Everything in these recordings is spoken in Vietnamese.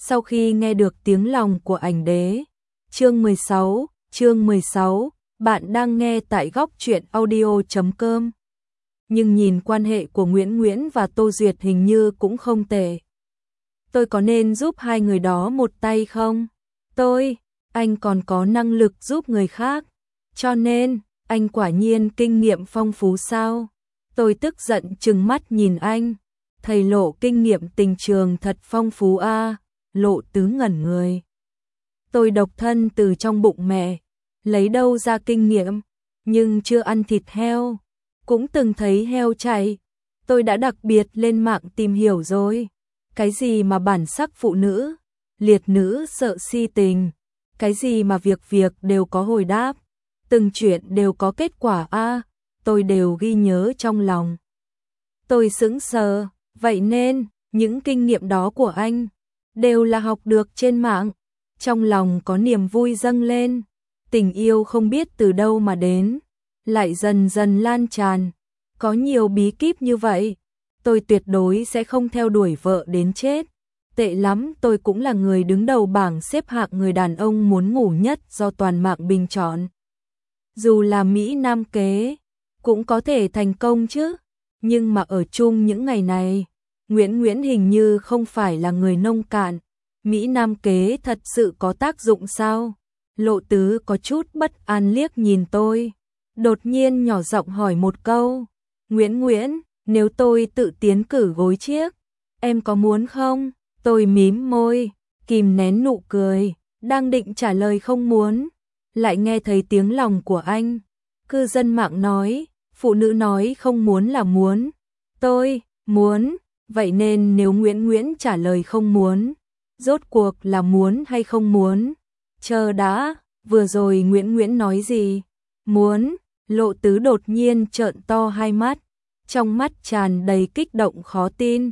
Sau khi nghe được tiếng lòng của ảnh đế. Chương 16, bạn đang nghe tại góc truyện audio.com. Nhưng nhìn quan hệ của Nguyễn Nguyễn và Tô Duyệt hình như cũng không tệ. Tôi có nên giúp hai người đó một tay không? Anh còn có năng lực giúp người khác. Cho nên, anh quả nhiên kinh nghiệm phong phú sao? Tôi tức giận trừng mắt nhìn anh. Thầy Lộ kinh nghiệm tình trường thật phong phú a. Lộ Tứ ngẩn người. Tôi độc thân từ trong bụng mẹ, lấy đâu ra kinh nghiệm, nhưng chưa ăn thịt heo, cũng từng thấy heo chạy. Tôi đã đặc biệt lên mạng tìm hiểu rồi. Cái gì mà bản sắc phụ nữ, liệt nữ sợ si tình, cái gì mà việc đều có hồi đáp, từng chuyện đều có kết quả a, tôi đều ghi nhớ trong lòng. Tôi sững sờ, vậy nên, những kinh nghiệm đó của anh đều là học được trên mạng. Trong lòng có niềm vui dâng lên, tình yêu không biết từ đâu mà đến, lại dần dần lan tràn. Có nhiều bí kíp như vậy, tôi tuyệt đối sẽ không theo đuổi vợ đến chết. Tệ lắm, tôi cũng là người đứng đầu bảng xếp hạng người đàn ông muốn ngủ nhất do toàn mạng bình chọn. Dù là Mỹ Nam kế, cũng có thể thành công chứ. Nhưng mà ở chung những ngày này, Nguyễn hình như không phải là người nông cạn. Mỹ Nam kế thật sự có tác dụng sao? Lộ Tứ có chút bất an liếc nhìn tôi, đột nhiên nhỏ giọng hỏi một câu. Nguyễn, nếu tôi tự tiến cử gối chiếc, em có muốn không? Tôi mím môi, kìm nén nụ cười, đang định trả lời không muốn, lại nghe thấy tiếng lòng của anh. Cư dân mạng nói, phụ nữ nói không muốn là muốn. Tôi muốn, vậy nên nếu Nguyễn trả lời không muốn, rốt cuộc là muốn hay không muốn? Chờ đã, vừa rồi Nguyễn nói gì? Muốn. Lộ Tứ đột nhiên trợn to hai mắt, trong mắt tràn đầy kích động khó tin.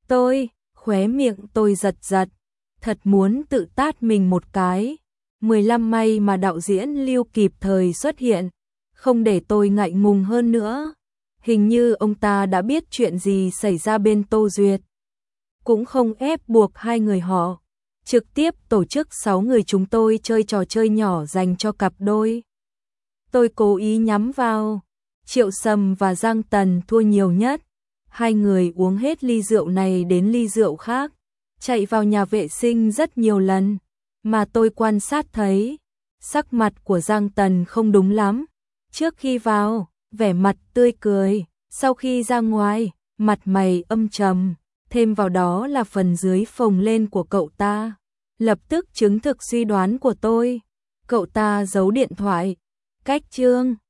Khóe miệng tôi giật, thật muốn tự tát mình một cái. 15 may mà đạo diễn Lưu kịp thời xuất hiện, không để tôi ngại ngùng hơn nữa. Hình như ông ta đã biết chuyện gì xảy ra bên Tô Duyệt. Cũng không ép buộc hai người họ, trực tiếp tổ chức 6 người chúng tôi chơi trò chơi nhỏ dành cho cặp đôi. Tôi cố ý nhắm vào Triệu Sầm và Giang Tần thua nhiều nhất. Hai người uống hết ly rượu này đến ly rượu khác, chạy vào nhà vệ sinh rất nhiều lần, mà tôi quan sát thấy sắc mặt của Giang Tần không đúng lắm. Trước khi vào, vẻ mặt tươi cười, sau khi ra ngoài, mặt mày âm trầm, thêm vào đó là phần dưới phồng lên của cậu ta, lập tức chứng thực suy đoán của tôi. Cậu ta giấu điện thoại, cách chương